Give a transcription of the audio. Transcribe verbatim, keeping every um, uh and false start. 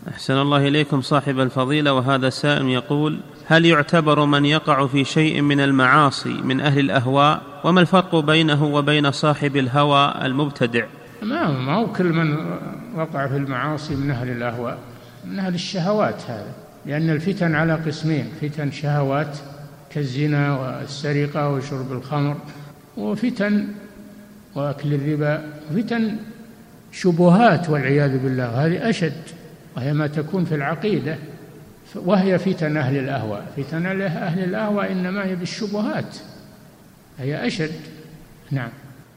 أحسن الله إليكم صاحب الفضيلة. وهذا سائل يقول: هل يعتبر من يقع في شيء من المعاصي من أهل الأهواء؟ وما الفرق بينه وبين صاحب الهوى المبتدع؟ ما ما هو كل من وقع في المعاصي من أهل الأهواء، من أهل الشهوات هذا، لأن الفتن على قسمين: فتن شهوات كالزنا والسرقة وشرب الخمر، وفتن وأكل الربا، فتن شبهات والعياذ بالله، هذه أشد، وهي ما تكون في العقيدة، وهي فتن أهل الأهواء. فتن أهل الأهواء إنما هي بالشبهات، هي أشد. نعم.